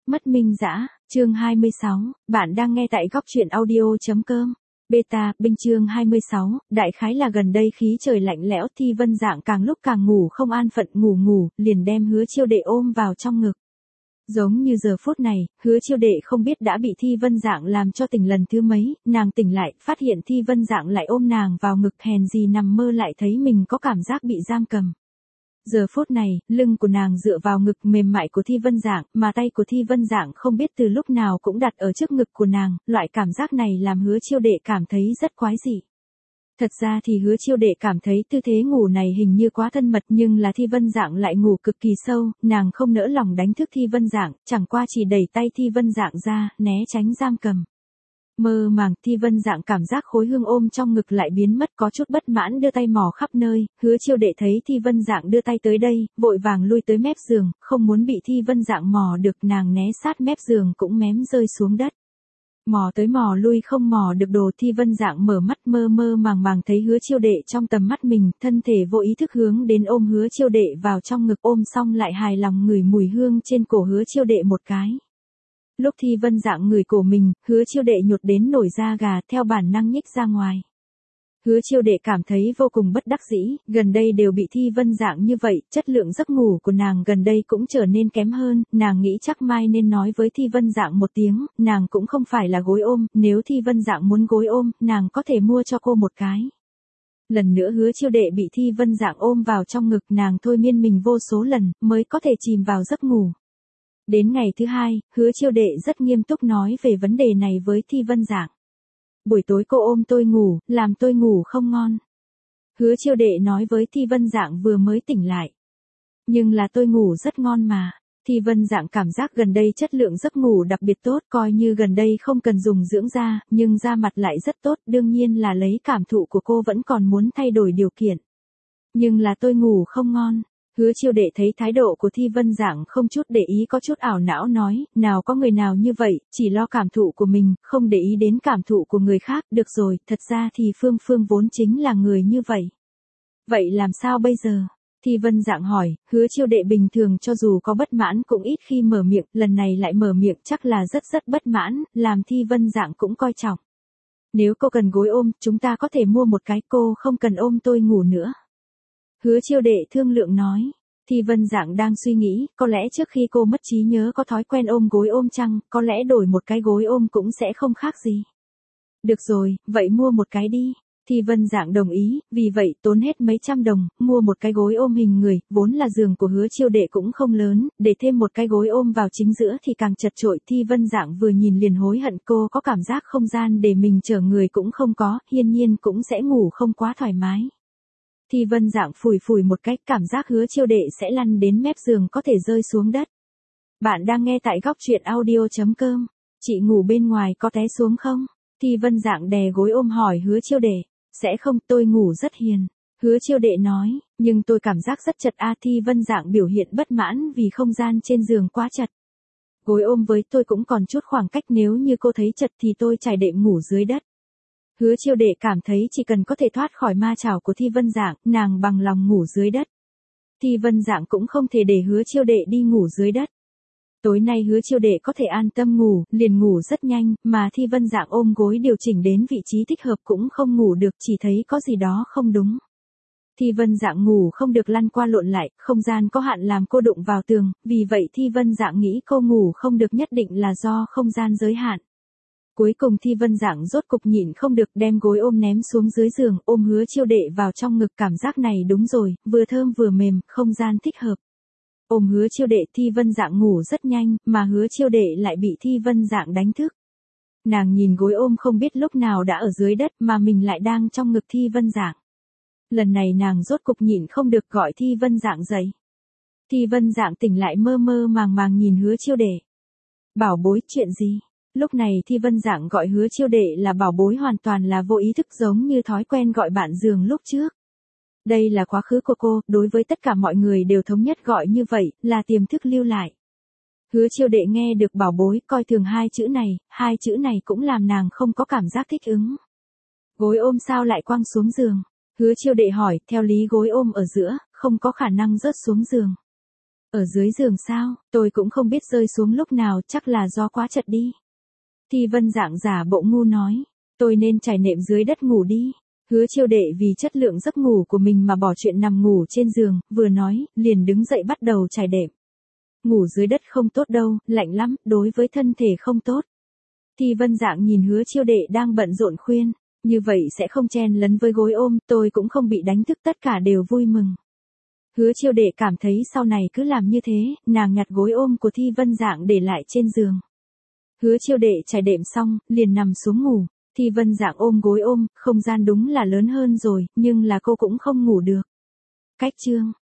Mất Minh Dã, chương 26, bạn đang nghe tại góc truyện audio.com. Beta, binh chương 26, đại khái là gần đây khí trời lạnh lẽo, Thi Vân Dạng càng lúc càng ngủ không an phận, ngủ, liền đem Hứa Chiêu Đệ ôm vào trong ngực. Giống như giờ phút này, Hứa Chiêu Đệ không biết đã bị Thi Vân Dạng làm cho tỉnh lần thứ mấy, nàng tỉnh lại, phát hiện Thi Vân Dạng lại ôm nàng vào ngực, hèn gì nằm mơ lại thấy mình có cảm giác bị giam cầm. Giờ phút này, lưng của nàng dựa vào ngực mềm mại của Thi Vân Dạng, mà tay của Thi Vân Dạng không biết từ lúc nào cũng đặt ở trước ngực của nàng, loại cảm giác này làm Hứa Chiêu Đệ cảm thấy rất quái dị. Thật ra thì Hứa Chiêu Đệ cảm thấy tư thế ngủ này hình như quá thân mật, nhưng là Thi Vân Dạng lại ngủ cực kỳ sâu, nàng không nỡ lòng đánh thức Thi Vân Dạng, chẳng qua chỉ đẩy tay Thi Vân Dạng ra, né tránh giam cầm. Mơ màng, Thi Vân Dạng cảm giác khối hương ôm trong ngực lại biến mất, có chút bất mãn đưa tay mò khắp nơi, Hứa Chiêu Đệ thấy Thi Vân Dạng đưa tay tới đây, vội vàng lui tới mép giường, không muốn bị Thi Vân Dạng mò được, nàng né sát mép giường cũng mém rơi xuống đất. Mò tới mò lui không mò được đồ, Thi Vân Dạng mở mắt mơ màng thấy Hứa Chiêu Đệ trong tầm mắt mình, thân thể vô ý thức hướng đến ôm Hứa Chiêu Đệ vào trong ngực, ôm xong lại hài lòng ngửi mùi hương trên cổ Hứa Chiêu Đệ một cái. Lúc Thi Vân Dạng ngửi cổ mình, Hứa Chiêu Đệ nhột đến nổi da gà, theo bản năng nhích ra ngoài. Hứa Chiêu Đệ cảm thấy vô cùng bất đắc dĩ, gần đây đều bị Thi Vân Dạng như vậy, chất lượng giấc ngủ của nàng gần đây cũng trở nên kém hơn, nàng nghĩ chắc mai nên nói với Thi Vân Dạng một tiếng, nàng cũng không phải là gối ôm, nếu Thi Vân Dạng muốn gối ôm, nàng có thể mua cho cô một cái. Lần nữa Hứa Chiêu Đệ bị Thi Vân Dạng ôm vào trong ngực, nàng thôi miên mình vô số lần, mới có thể chìm vào giấc ngủ. Đến ngày thứ hai, Hứa Chiêu Đệ rất nghiêm túc nói về vấn đề này với Thi Vân Dạng. Buổi tối cô ôm tôi ngủ, làm tôi ngủ không ngon. Hứa Chiêu Đệ nói với Thi Vân Dạng vừa mới tỉnh lại. Nhưng là tôi ngủ rất ngon mà. Thi Vân Dạng cảm giác gần đây chất lượng giấc ngủ đặc biệt tốt, coi như gần đây không cần dùng dưỡng da, nhưng da mặt lại rất tốt, đương nhiên là lấy cảm thụ của cô vẫn còn muốn thay đổi điều kiện. Nhưng là tôi ngủ không ngon. Hứa Chiêu Đệ thấy thái độ của Thi Vân Dạng không chút để ý, có chút ảo não nói, nào có người nào như vậy, chỉ lo cảm thụ của mình, không để ý đến cảm thụ của người khác, được rồi, thật ra thì Phương vốn chính là người như vậy. Vậy làm sao bây giờ? Thi Vân Dạng hỏi, Hứa Chiêu Đệ bình thường cho dù có bất mãn cũng ít khi mở miệng, lần này lại mở miệng chắc là rất bất mãn, làm Thi Vân Dạng cũng coi trọng. Nếu cô cần gối ôm, chúng ta có thể mua một cái, cô không cần ôm tôi ngủ nữa. Hứa Chiêu Đệ thương lượng nói. Thi Vân Dạng đang suy nghĩ, có lẽ trước khi cô mất trí nhớ có thói quen ôm gối ôm chăng, có lẽ đổi một cái gối ôm cũng sẽ không khác gì. Được rồi, vậy mua một cái đi. Thi Vân Dạng đồng ý, vì vậy tốn hết mấy trăm đồng, mua một cái gối ôm hình người, vốn là giường của Hứa Chiêu Đệ cũng không lớn, để thêm một cái gối ôm vào chính giữa thì càng chật chội. Thi Vân Dạng vừa nhìn liền hối hận, cô có cảm giác không gian để mình chở người cũng không có, hiển nhiên cũng sẽ ngủ không quá thoải mái. Thi Vân Dạng phủi một cách, cảm giác Hứa Chiêu Đệ sẽ lăn đến mép giường, có thể rơi xuống đất. Bạn đang nghe tại góc truyện audio.com. Chị ngủ bên ngoài có té xuống không? Thi Vân Dạng đè gối ôm hỏi Hứa Chiêu Đệ. Sẽ không, tôi ngủ rất hiền. Hứa Chiêu Đệ nói, nhưng tôi cảm giác rất chật a. Thi Vân Dạng biểu hiện bất mãn vì không gian trên giường quá chật. Gối ôm với tôi cũng còn chút khoảng cách, nếu như cô thấy chật thì tôi trải đệm ngủ dưới đất. Hứa Chiêu Đệ cảm thấy chỉ cần có thể thoát khỏi ma chảo của Thi Vân Dạng, nàng bằng lòng ngủ dưới đất. Thi Vân Dạng cũng không thể để Hứa Chiêu Đệ đi ngủ dưới đất. Tối nay Hứa Chiêu Đệ có thể an tâm ngủ, liền ngủ rất nhanh, mà Thi Vân Dạng ôm gối điều chỉnh đến vị trí thích hợp cũng không ngủ được, chỉ thấy có gì đó không đúng. Thi Vân Dạng ngủ không được, lăn qua lộn lại, không gian có hạn làm cô đụng vào tường, vì vậy Thi Vân Dạng nghĩ cô ngủ không được nhất định là do không gian giới hạn. Cuối cùng Thi Vân Dạng rốt cục nhịn không được, đem gối ôm ném xuống dưới giường, ôm Hứa Chiêu Đệ vào trong ngực, cảm giác này đúng rồi, vừa thơm vừa mềm, không gian thích hợp. Ôm Hứa Chiêu Đệ, Thi Vân Dạng ngủ rất nhanh, mà Hứa Chiêu Đệ lại bị Thi Vân Dạng đánh thức. Nàng nhìn gối ôm không biết lúc nào đã ở dưới đất, mà mình lại đang trong ngực Thi Vân Dạng. Lần này nàng rốt cục nhịn không được gọi Thi Vân Dạng dậy. Thi Vân Dạng tỉnh lại mơ màng nhìn Hứa Chiêu Đệ. Bảo bối, chuyện gì? Lúc này Thi Vân Dạng gọi Hứa Chiêu Đệ là bảo bối hoàn toàn là vô ý thức, giống như thói quen gọi bạn giường lúc trước. Đây là quá khứ của cô, đối với tất cả mọi người đều thống nhất gọi như vậy, là tiềm thức lưu lại. Hứa Chiêu Đệ nghe được bảo bối, coi thường hai chữ này cũng làm nàng không có cảm giác thích ứng. Gối ôm sao lại quăng xuống giường? Hứa Chiêu Đệ hỏi, theo lý gối ôm ở giữa, không có khả năng rớt xuống giường. Ở dưới giường sao, tôi cũng không biết rơi xuống lúc nào, chắc là do quá chật đi. Thi Vân Dạng giả bộ ngu nói, tôi nên trải nệm dưới đất ngủ đi. Hứa Chiêu Đệ vì chất lượng giấc ngủ của mình mà bỏ chuyện nằm ngủ trên giường, vừa nói, liền đứng dậy bắt đầu trải đệm. Ngủ dưới đất không tốt đâu, lạnh lắm, đối với thân thể không tốt. Thi Vân Dạng nhìn Hứa Chiêu Đệ đang bận rộn khuyên, như vậy sẽ không chen lấn với gối ôm, tôi cũng không bị đánh thức, tất cả đều vui mừng. Hứa Chiêu Đệ cảm thấy sau này cứ làm như thế, nàng nhặt gối ôm của Thi Vân Dạng để lại trên giường. Hứa Chiêu Đệ trải đệm xong, liền nằm xuống ngủ. Thi Vân Dạng ôm gối ôm, không gian đúng là lớn hơn rồi, nhưng là cô cũng không ngủ được. Cách chương